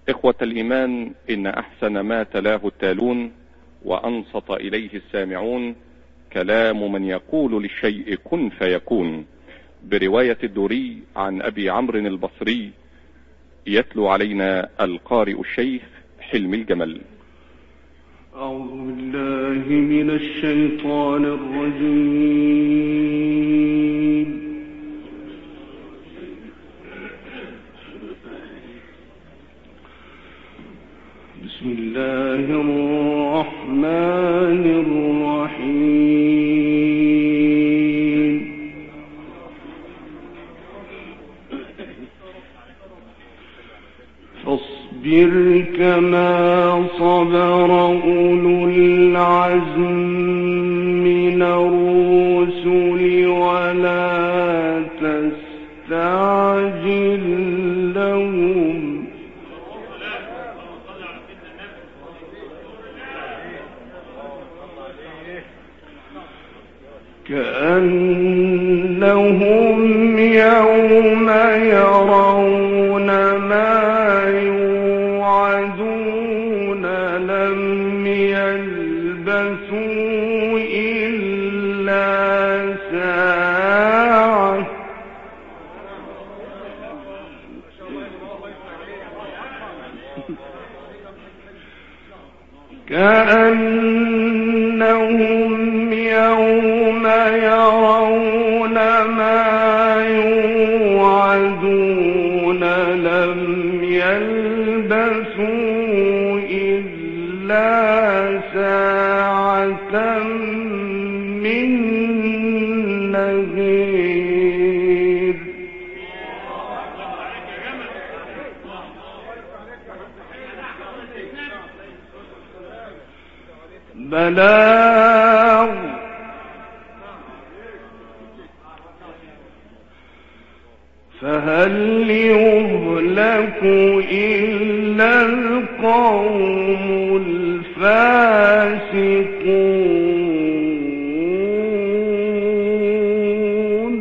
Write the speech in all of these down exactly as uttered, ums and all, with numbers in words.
إخوة الإيمان، إن أحسن ما تلاه التالون وأنصت إليه السامعون كلام من يقول للشيء كن فيكون، برواية الدوري عن أبي عمرو البصري. يتلو علينا القارئ الشيخ حلمي الجمل. أعوذ بالله من الشيطان الرجيم. بسم الله الرحمن الرحيم. فاصبر كما صبر أولو العزم من الرسل ولا تستعجل لهم، كأنهم يوم يرون ما يوعدون لم يلبثوا إلا ساعة كأنهم يوم يرون ما يوعدون لم يلبثوا إلا ساعة من نهير بلاغ فهل يهلك إلا القوم الفاسقون.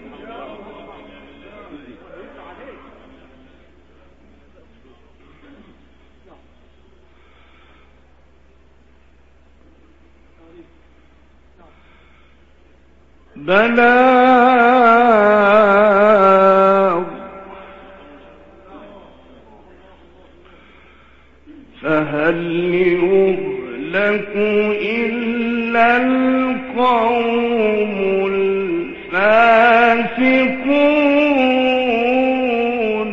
بلاغ فهل يهلك إلا القوم الفاسقون.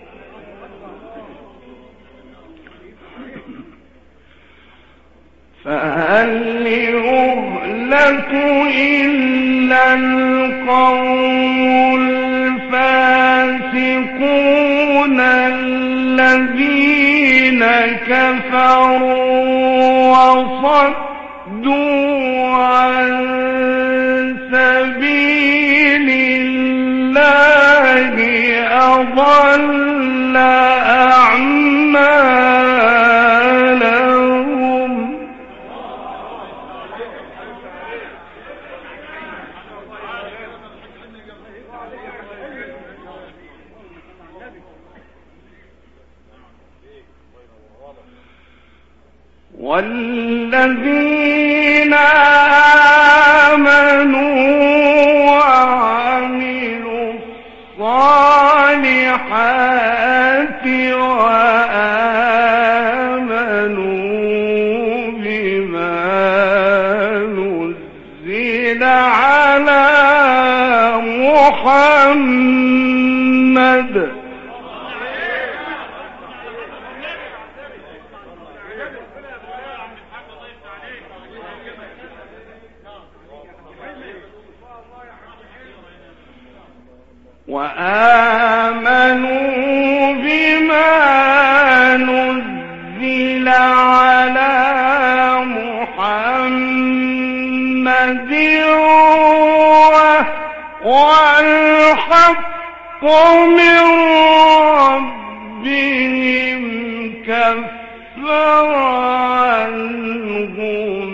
فهل يهلك إلا القوم الفاسقون الذين كفروا وصدوا عن سبيل الله أضل أعمالهم. والذين آمنوا وعملوا الصالحات وآمنوا بما نزل على محمد وآمنوا بما نزل على محمد والحق من ربهم كفر عنهم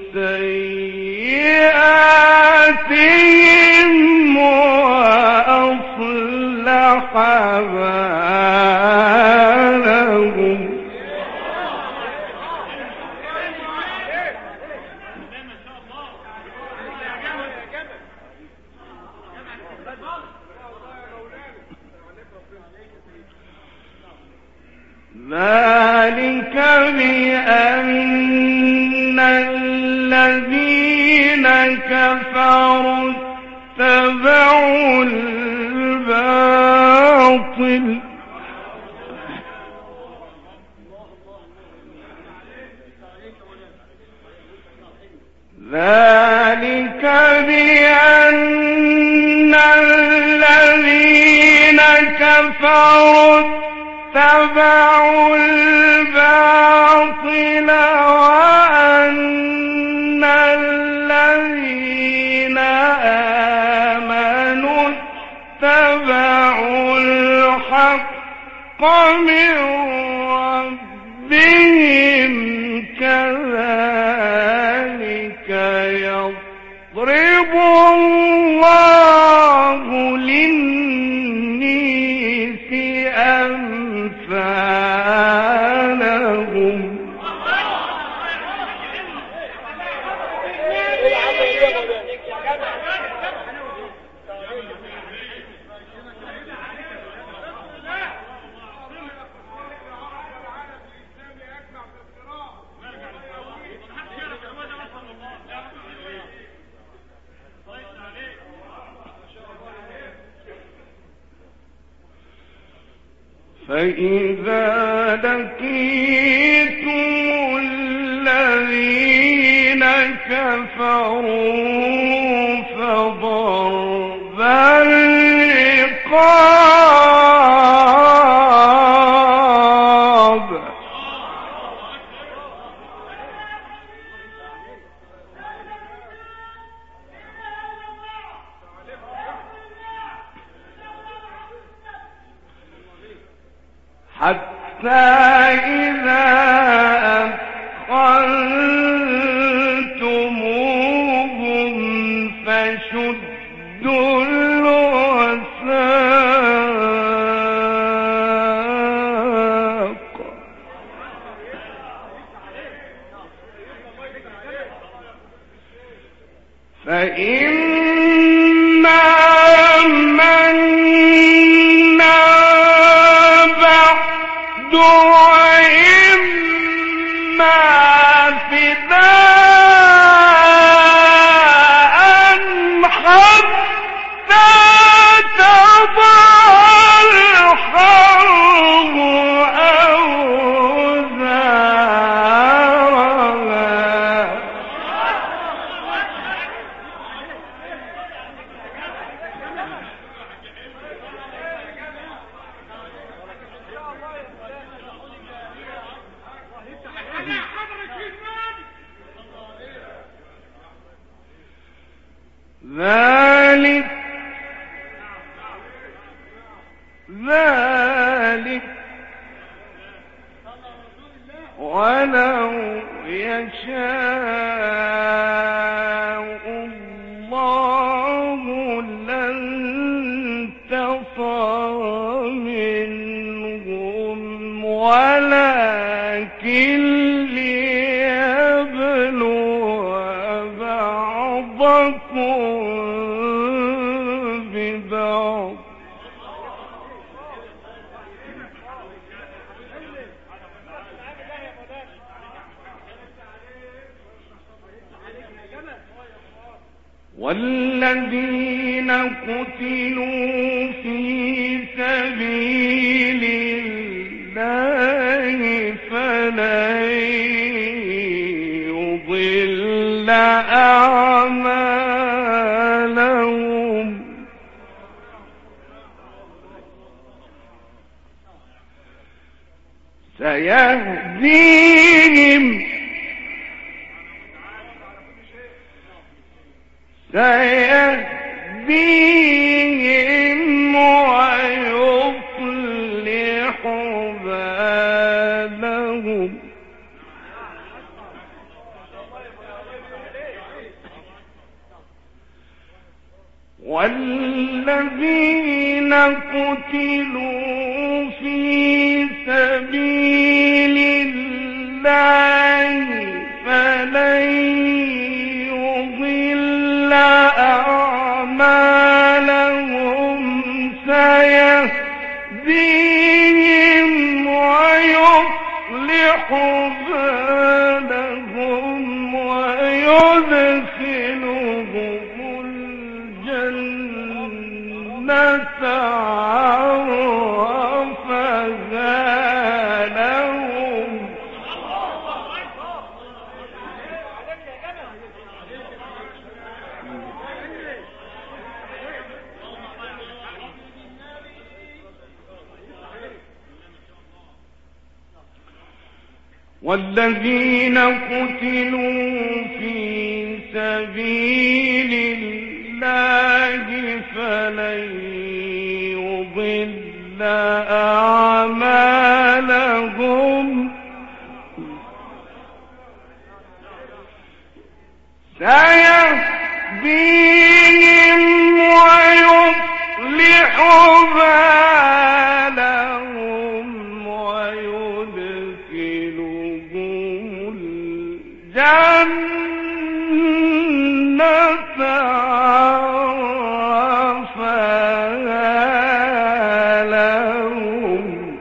سيئاتهم وأصلح بالهم. ذلك بأن الذين كفروا اتبعوا الباطل ذلك بأن الذين كفروا اتبعوا الباطل وأن الذين آمنوا اتبعوا الحق من ربهم كذلك يضرب الله للناس أمثالهم فإذا لقيتم الذين كفروا فضرب الرقاب حتى إذا أثخنتموهم فشدوا الوثاق فإما منا بعد وإما فداء حتى تضع الحرب أوزارها ذلك ذلك ولو يشاء الله لانتصر منهم ولكن ليبلو بعضكم ببعض والذين قتلوا في سبيل الله فلن يضل أعمالهم سيهديهم سيهديهم ويصلح بالهم والذين قتلوا في سبيل الله فلن يضل أعمالهم سيهديهم ويصلح بالهم ويدخلهم الجنة عرفها لهم. والذين قتلوا في سبيل الله فلن يضل أعمالهم سيهديهم ويصلح بالهم ويدخلهم الجنة عرفها لهم.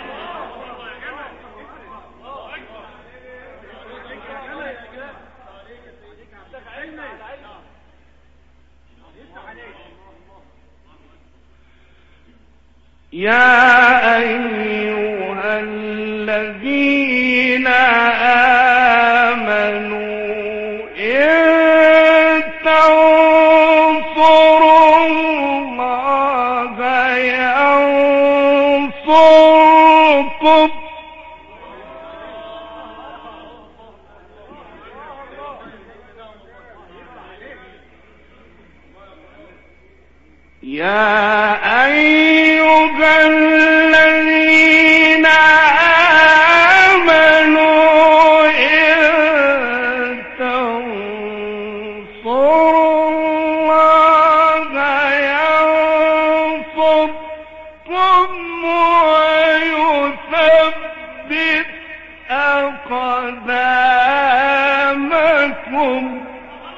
يا أيها الذين آمنوا إن تنصروا الله ينصركم يا أيها الذين آمنوا إن تنصروا الله ينصركم ويثبت أقدامكم.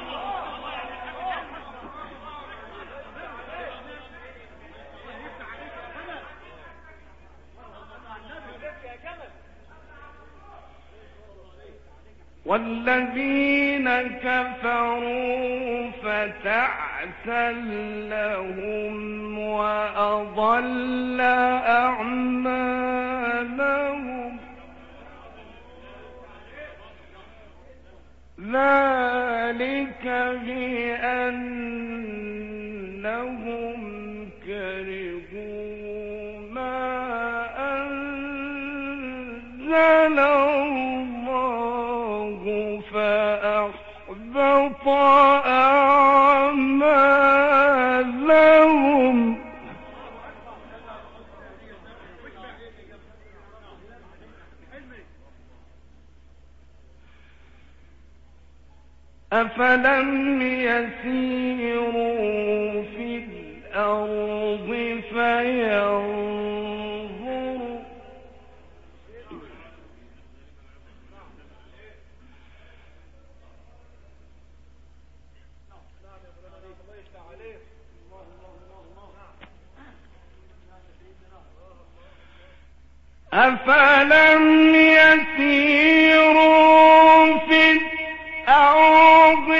والذين كفروا فتعسا لهم وأضل أعمالهم. ذلك بأنهم كرهوا ما أنزل الله فأحبط أعمالهم. أفلم يسيروا في الأرض فينظروا أفلم يسيروا في الأرض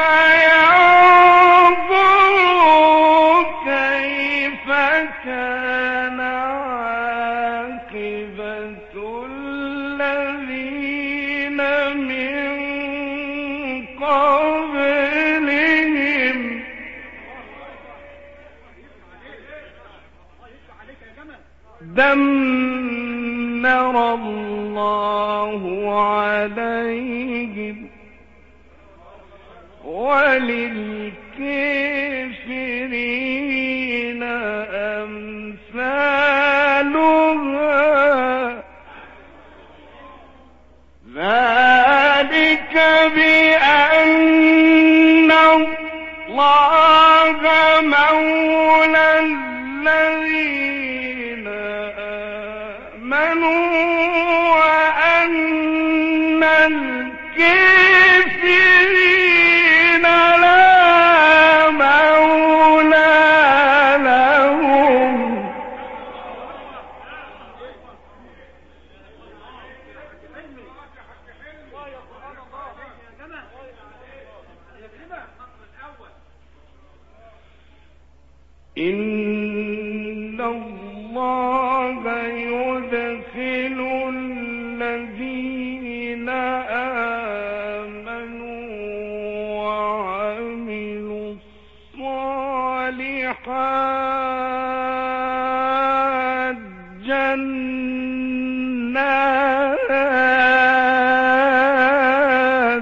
فينظروا كيف كان عاقبة الذين من قبلهم دمر الله عليهم وللكافرين أمثالها ذلك بأن الله مولى الذين آمنوا وأن الكافرين لا مولى لهم. إن الله يدخل الذين آمنوا وعملوا الصالحات جنات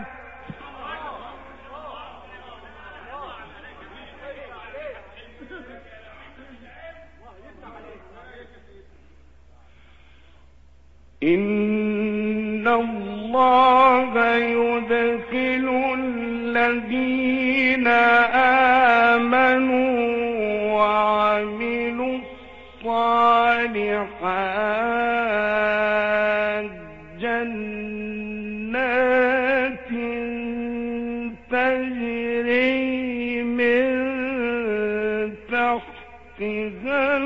إن الله يدخل الذين آمنوا وعملوا الصالحات جنات تجري من تحتها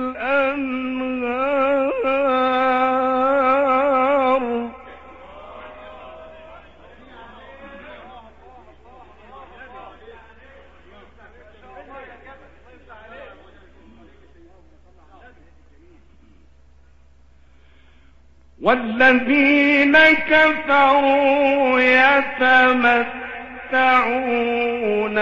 الأنهار والذين كفروا يتمتعون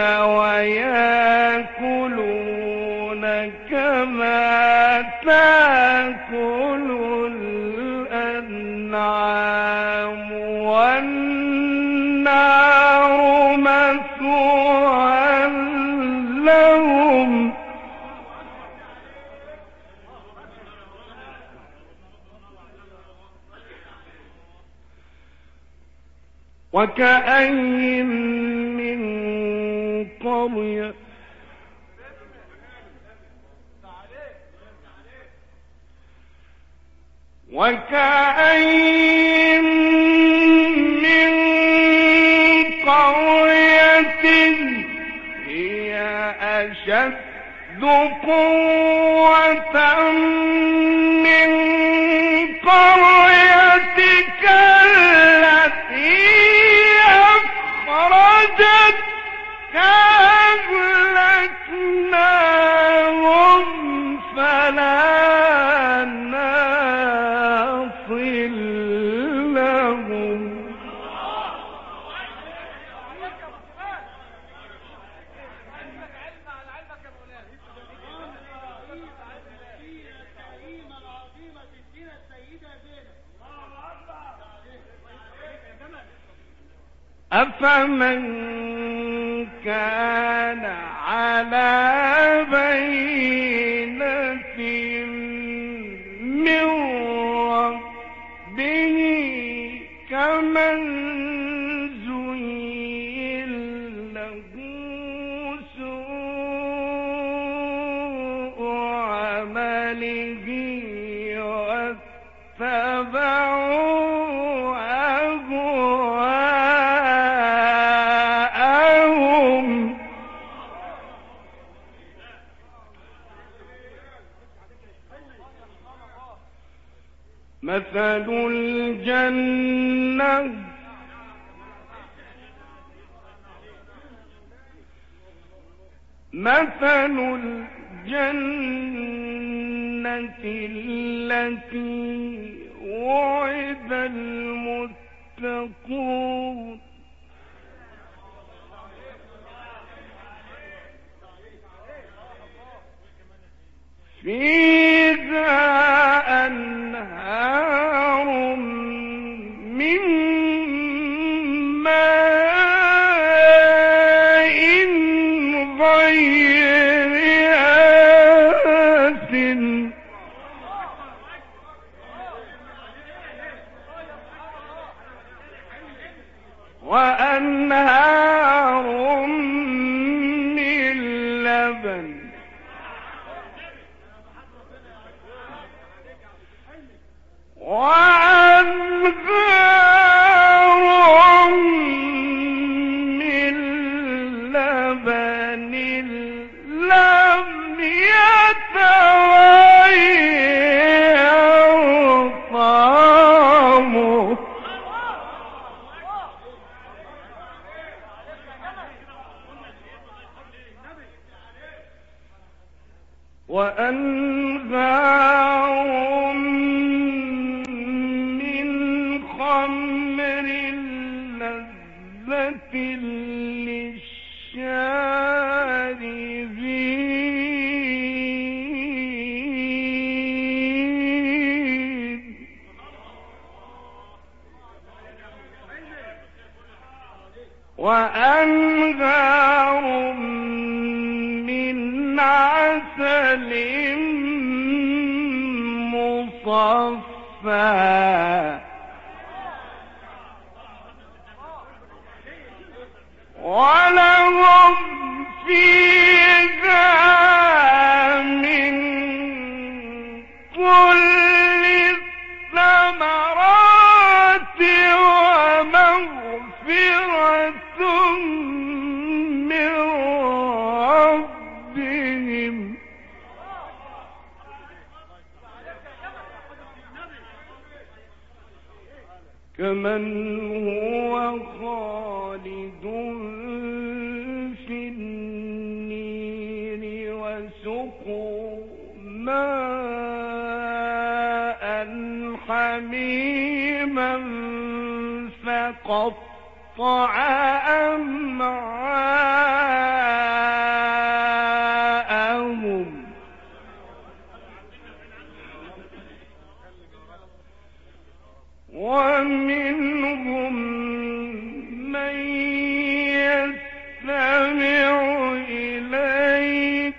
ويأكلون كما تأكل الأنعام والنار مثوى لهم وكأين من قرية وكأين من قرية هي أشد قوة من قريتك التي أخرجتك أهلكناهم فلا ناصر لهم أفمن كان على بينة من ربه كمن زين له سوء عمله واتبعوا مثل الجنة مثل الجنة التي وعد المتقون فيها أنهار من ماء غير آسن وأنهار من لبن وأنهار من لبن لم يتغير طعمه خمر لذة للشاربين وأنهار من عسل مصفى ولهم فيها من كل الثمرات ومغفرة من ربهم كمن هو خالد في النير وسقوا ماء حميما فقطع أمعاءهم ومنهم من يستمع إليك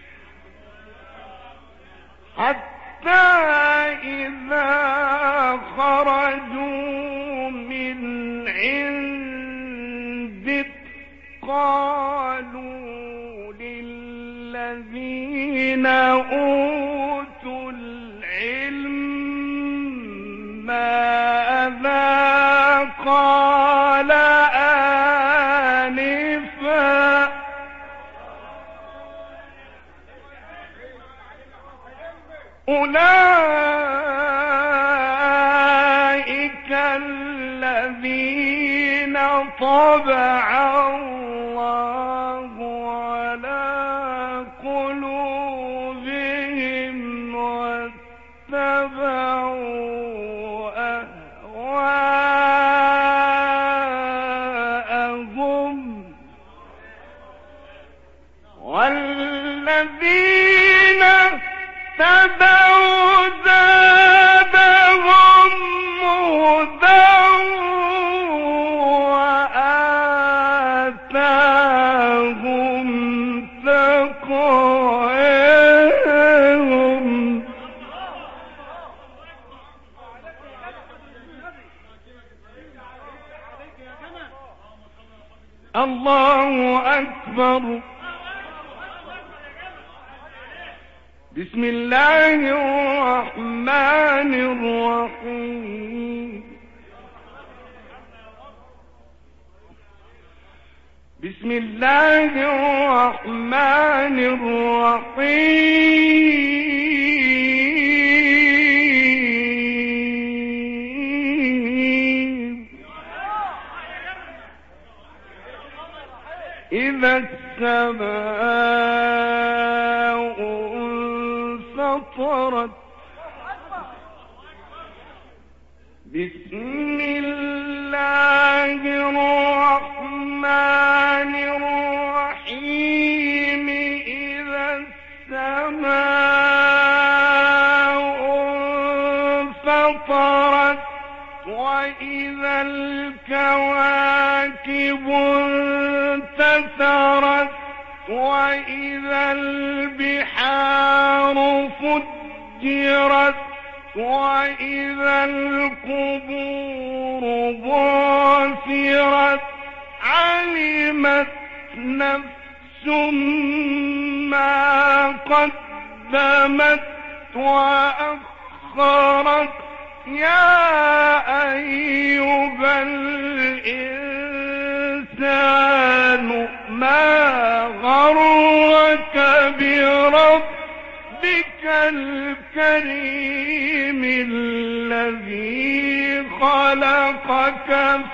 حتى إذا خرجوا من عندك قالوا للذين أوتوا العلم ماذا قال آنفا أولئك الذين طبع الله على قلوبهم واتبعوا أهواءهم والذين اتبعوا زادهم هدى وآتاهم تقواهم الله أكبر. بسم الله الرحمن الرحيم. بسم الله الرحمن الرحيم. إذا السماء انفطرت. بسم الله الرحمن الرحيم. إذا السماء انفطرت وإذا الكواكب انتثرت وإذا البحار فجرت وإذا القبور بعثرت علمت نفس ما قدمت وأخرت. يا أيها الإنسان ما غرك بربك الكريم الذي خلقك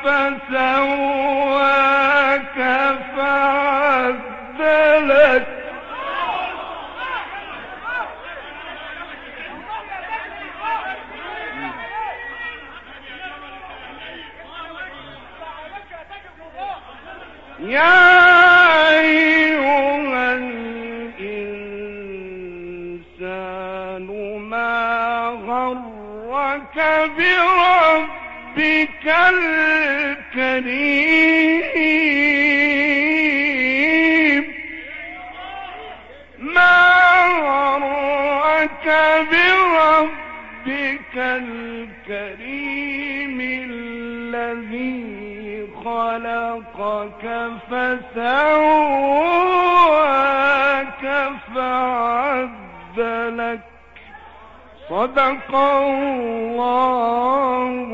فسواك فعدلك يا أيها الإنسان ما غرك بربك الكريم ما غرك بربك الكريم الذي خلقك فسواك فعدلك صدق الله